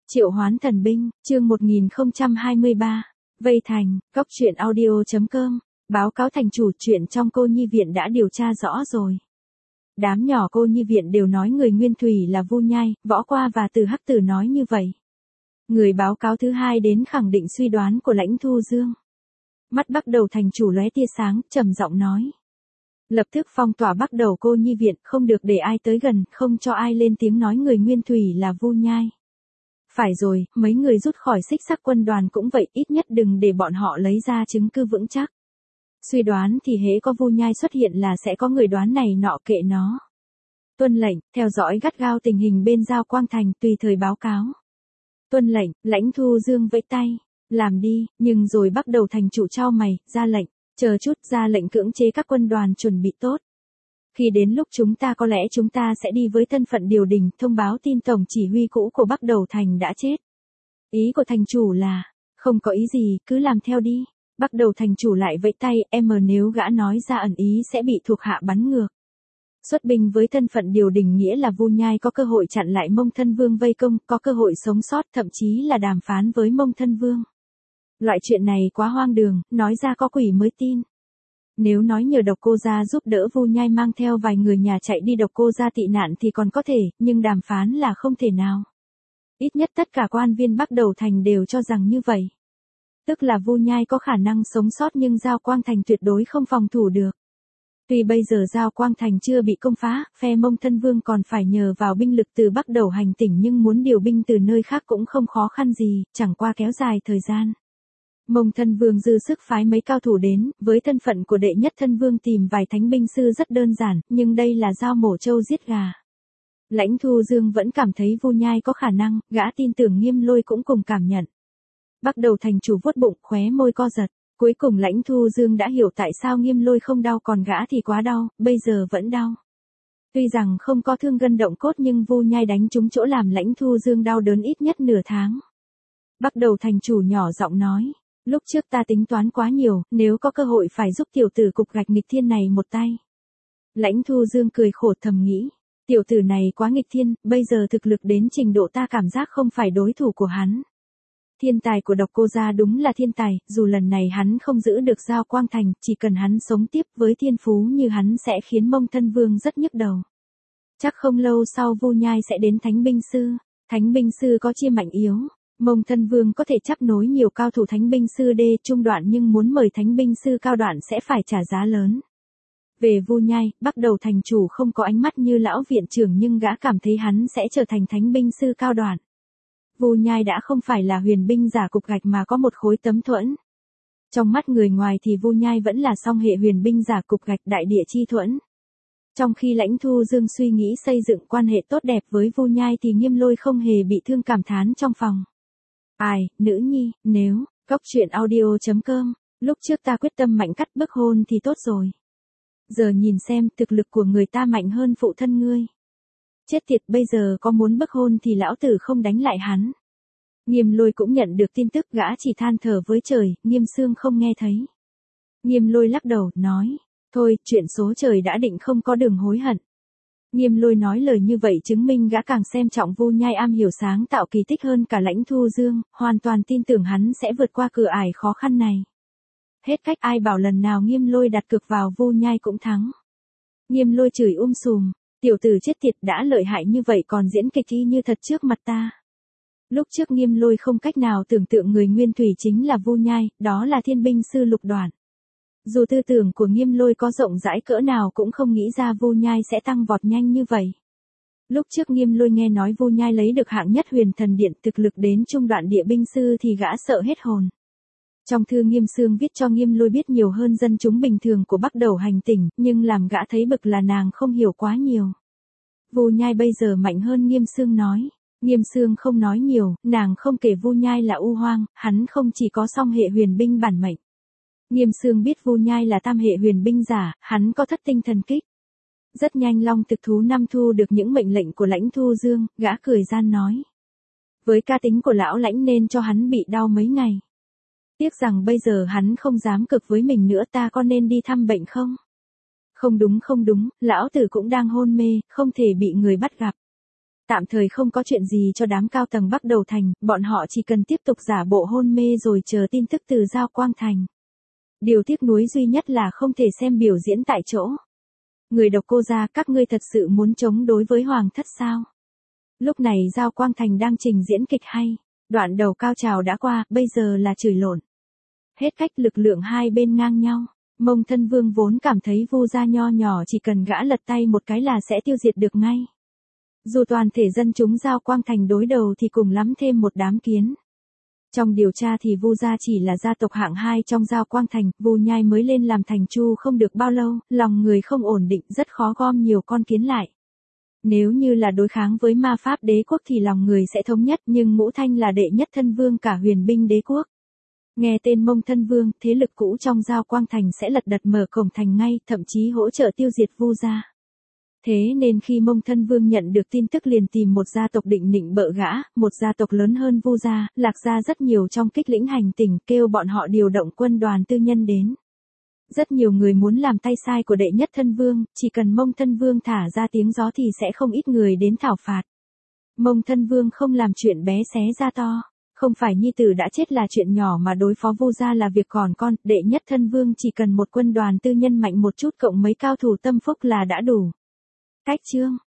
Triệu Hoán Thần Binh, chương 1023, Vây Thành, Góc Truyện Audio.com, báo cáo thành chủ chuyện trong Cô Nhi Viện đã điều tra rõ rồi. Đám nhỏ Cô Nhi Viện đều nói người Nguyên Thủy là Vu Nhai, Võ Qua và Từ Hắc Tử nói như vậy. Người báo cáo thứ hai đến khẳng định suy đoán của Lãnh Thu Dương. Mắt Bắc Đầu thành chủ lóe tia sáng, trầm giọng nói. Lập tức phong tỏa Bắc Đầu Cô Nhi Viện, không được để ai tới gần, không cho ai lên tiếng nói người Nguyên Thủy là Vu Nhai. Phải rồi, mấy người rút khỏi Xích Sắc quân đoàn cũng vậy, ít nhất đừng để bọn họ lấy ra chứng cứ vững chắc. Suy đoán thì hễ có Vu Nhai xuất hiện là sẽ có người đoán này nọ, kệ nó. Tuân lệnh, theo dõi gắt gao tình hình bên Giao Quang Thành, tùy thời báo cáo. Tuân lệnh, Lãnh Thu Dương vẫy tay, làm đi, nhưng rồi Bắc Đầu thành chủ chau mày, ra lệnh, chờ chút, ra lệnh cưỡng chế các quân đoàn chuẩn bị tốt. Khi đến lúc có lẽ chúng ta sẽ đi với thân phận điều đình, thông báo tin tổng chỉ huy cũ của Bắc Đầu thành đã chết. Ý của thành chủ là, không có ý gì, cứ làm theo đi. Bắc Đầu thành chủ lại vẫy tay, nếu gã nói ra ẩn ý sẽ bị thuộc hạ bắn ngược. Xuất binh với thân phận điều đình nghĩa là Vu Nhai có cơ hội chặn lại Mông Thân Vương vây công, có cơ hội sống sót, thậm chí là đàm phán với Mông Thân Vương. Loại chuyện này quá hoang đường, nói ra có quỷ mới tin. Nếu nói nhờ Độc Cô Gia giúp đỡ Vu Nhai mang theo vài người nhà chạy đi Độc Cô Gia tị nạn thì còn có thể, nhưng đàm phán là không thể nào. Ít nhất tất cả quan viên Bắc Đầu thành đều cho rằng như vậy. Tức là Vu Nhai có khả năng sống sót nhưng Giao Quang Thành tuyệt đối không phòng thủ được. Tuy bây giờ Giao Quang Thành chưa bị công phá, phe Mông Thân Vương còn phải nhờ vào binh lực từ Bắc Đầu hành tỉnh, nhưng muốn điều binh từ nơi khác cũng không khó khăn gì, chẳng qua kéo dài thời gian. Mông Thân Vương dư sức phái mấy cao thủ đến, với thân phận của đệ nhất thân vương tìm vài thánh binh sư rất đơn giản, nhưng đây là dao mổ trâu giết gà. Lãnh Thu Dương vẫn cảm thấy Vu Nhai có khả năng, gã tin tưởng Nghiêm Lôi cũng cùng cảm nhận. Bắc Đầu thành chủ vuốt bụng, khóe môi co giật, cuối cùng Lãnh Thu Dương đã hiểu tại sao Nghiêm Lôi không đau còn gã thì quá đau, bây giờ vẫn đau. Tuy rằng không có thương gân động cốt nhưng Vu Nhai đánh trúng chỗ làm Lãnh Thu Dương đau đớn ít nhất nửa tháng. Bắc Đầu thành chủ nhỏ giọng nói. Lúc trước ta tính toán quá nhiều, nếu có cơ hội phải giúp tiểu tử cục gạch nghịch thiên này một tay. Lãnh Thu Dương cười khổ thầm nghĩ, tiểu tử này quá nghịch thiên, bây giờ thực lực đến trình độ ta cảm giác không phải đối thủ của hắn. Thiên tài của Độc Cô Gia đúng là thiên tài, dù lần này hắn không giữ được Giao Quang Thành, chỉ cần hắn sống tiếp với thiên phú như hắn sẽ khiến Mông Thân Vương rất nhức đầu. Chắc không lâu sau Vu Nhai sẽ đến Thánh Binh Sư, Thánh Binh Sư có chia mạnh yếu. Mông Thân Vương có thể chấp nối nhiều cao thủ thánh binh sư đê trung đoạn nhưng muốn mời thánh binh sư cao đoạn sẽ phải trả giá lớn. Về Vu Nhai, Bắc Đầu thành chủ không có ánh mắt như lão viện trưởng nhưng gã cảm thấy hắn sẽ trở thành thánh binh sư cao đoạn. Vu Nhai đã không phải là huyền binh giả cục gạch mà có một khối tấm thuẫn. Trong mắt người ngoài thì Vu Nhai vẫn là song hệ huyền binh giả cục gạch đại địa chi thuẫn. Trong khi Lãnh Thu Dương suy nghĩ xây dựng quan hệ tốt đẹp với Vu Nhai thì Nghiêm Lôi không hề bị thương cảm thán trong phòng. Ai, nữ nhi, nếu, Góc Truyện Audio.com, lúc trước ta quyết tâm mạnh cắt bức hôn thì tốt rồi. Giờ nhìn xem thực lực của người ta mạnh hơn phụ thân ngươi. Chết tiệt, bây giờ có muốn bức hôn thì lão tử không đánh lại hắn. Nghiêm Lôi cũng nhận được tin tức, gã chỉ than thở với trời, Nghiêm Sương không nghe thấy. Nghiêm Lôi lắc đầu, nói, thôi, chuyện số trời đã định không có đường hối hận. Nghiêm Lôi nói lời như vậy chứng minh gã càng xem trọng Vu Nhai am hiểu sáng tạo kỳ tích hơn cả Lãnh Thu Dương, hoàn toàn tin tưởng hắn sẽ vượt qua cửa ải khó khăn này. Hết cách, ai bảo lần nào Nghiêm Lôi đặt cược vào Vu Nhai cũng thắng. Nghiêm Lôi chửi sùm, tiểu tử chết tiệt, đã lợi hại như vậy còn diễn kịch y như thật trước mặt ta. Lúc trước Nghiêm Lôi không cách nào tưởng tượng người Nguyên Thủy chính là Vu Nhai, đó là thiên binh sư Lục Đoạn. Dù tư tưởng của Nghiêm Lôi có rộng rãi cỡ nào cũng không nghĩ ra Vu Nhai sẽ tăng vọt nhanh như vậy. Lúc trước Nghiêm Lôi nghe nói Vu Nhai lấy được hạng nhất Huyền Thần Điện, thực lực đến trung đoạn địa binh sư thì gã sợ hết hồn. Trong thư Nghiêm Sương viết cho Nghiêm Lôi biết nhiều hơn dân chúng bình thường của Bắc Đầu hành tỉnh, nhưng làm gã thấy bực là nàng không hiểu quá nhiều. Vu Nhai bây giờ mạnh hơn Nghiêm Sương nói. Nghiêm Sương không nói nhiều, nàng không kể Vu Nhai là u hoang, hắn không chỉ có song hệ huyền binh bản mệnh. Nghiêm Sương biết Vu Nhai là tam hệ huyền binh giả, hắn có thất tinh thần kích. Rất nhanh Long Thực Thú Năm thu được những mệnh lệnh của Lãnh Thu Dương, gã cười gian nói. Với cá tính của lão Lãnh nên cho hắn bị đau mấy ngày. Tiếc rằng bây giờ hắn không dám cực với mình nữa, ta có nên đi thăm bệnh không? Không đúng, lão tử cũng đang hôn mê, không thể bị người bắt gặp. Tạm thời không có chuyện gì cho đám cao tầng Bắc Đầu Thành, bọn họ chỉ cần tiếp tục giả bộ hôn mê rồi chờ tin tức từ Giao Quang Thành. Điều tiếc nuối duy nhất là không thể xem biểu diễn tại chỗ. Người Độc Cô gia, các ngươi thật sự muốn chống đối với Hoàng thất sao? Lúc này Giao Quang Thành đang trình diễn kịch hay. Đoạn đầu cao trào đã qua, bây giờ là chửi lộn. Hết cách, lực lượng hai bên ngang nhau. Mông Thân Vương vốn cảm thấy Vu gia nho nhỏ chỉ cần gã lật tay một cái là sẽ tiêu diệt được ngay. Dù toàn thể dân chúng Giao Quang Thành đối đầu thì cùng lắm thêm một đám kiến. Trong điều tra thì Vu gia chỉ là gia tộc hạng 2 trong Giao Quang Thành, Vu Nhai mới lên làm thành chu không được bao lâu, lòng người không ổn định, rất khó gom nhiều con kiến lại. Nếu như là đối kháng với ma pháp đế quốc thì lòng người sẽ thống nhất, nhưng Ngũ Thanh là đệ nhất thân vương cả huyền binh đế quốc. Nghe tên Mông Thân Vương, thế lực cũ trong Giao Quang Thành sẽ lật đật mở cổng thành ngay, thậm chí hỗ trợ tiêu diệt Vu gia. Thế nên khi Mông Thân Vương nhận được tin tức liền tìm một gia tộc định nịnh bợ gã, một gia tộc lớn hơn Vu gia, Lạc gia rất nhiều trong kích lĩnh hành tỉnh, kêu bọn họ điều động quân đoàn tư nhân đến. Rất nhiều người muốn làm tay sai của đệ nhất thân vương, chỉ cần Mông Thân Vương thả ra tiếng gió thì sẽ không ít người đến thảo phạt. Mông Thân Vương không làm chuyện bé xé ra to. Không phải nhi tử đã chết là chuyện nhỏ mà đối phó Vu gia là việc còn con, đệ nhất thân vương chỉ cần một quân đoàn tư nhân mạnh một chút cộng mấy cao thủ tâm phúc là đã đủ. Cách chương